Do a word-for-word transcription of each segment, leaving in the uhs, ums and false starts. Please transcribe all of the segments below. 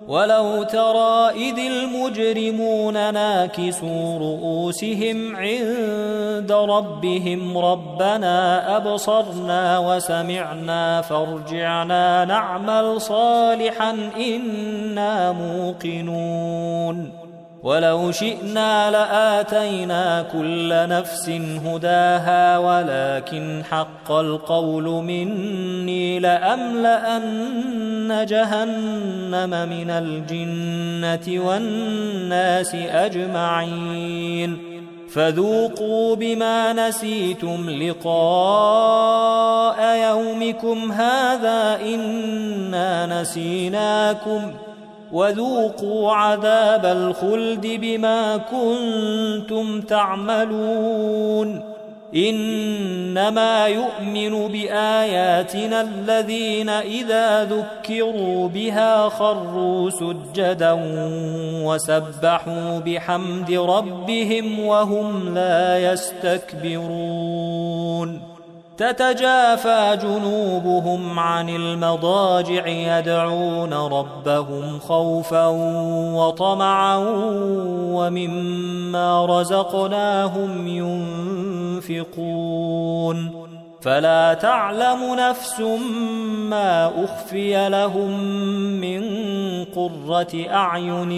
ولو ترى إذ المجرمون ناكسوا رؤوسهم عند ربهم ربنا أبصرنا وسمعنا فارجعنا نعمل صالحا إنا موقنون ولو شئنا لآتينا كل نفس هداها ولكن حق القول مني لأملأن جهنم من الجنة والناس أجمعين فذوقوا بما نسيتم لقاء يومكم هذا إنا نسيناكم وذوقوا عذاب الخلد بما كنتم تعملون إنما يؤمن بآياتنا الذين إذا ذكروا بها خروا سجدا وسبحوا بحمد ربهم وهم لا يستكبرون تتجافى جنوبهم عن المضاجع يدعون ربهم خوفا وطمعا ومما رزقناهم ينفقون فلا تعلم نفس ما أخفي لهم من قرة أعين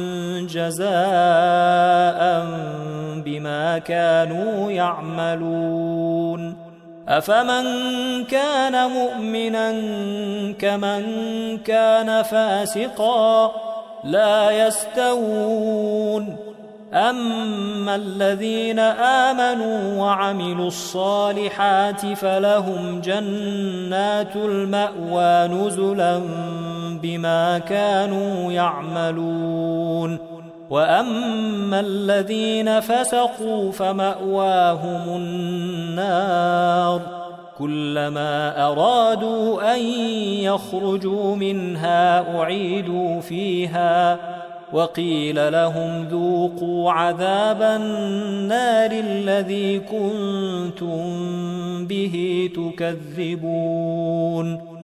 جزاء بما كانوا يعملون أفمن كان مؤمنا كمن كان فاسقا لا يستوون أما الذين آمنوا وعملوا الصالحات فلهم جنات المأوى نزلا بما كانوا يعملون وأما الذين فسقوا فمأواهم النار كلما أرادوا أن يخرجوا منها أعيدوا فيها وقيل لهم ذوقوا عذاب النار الذي كنتم به تكذبون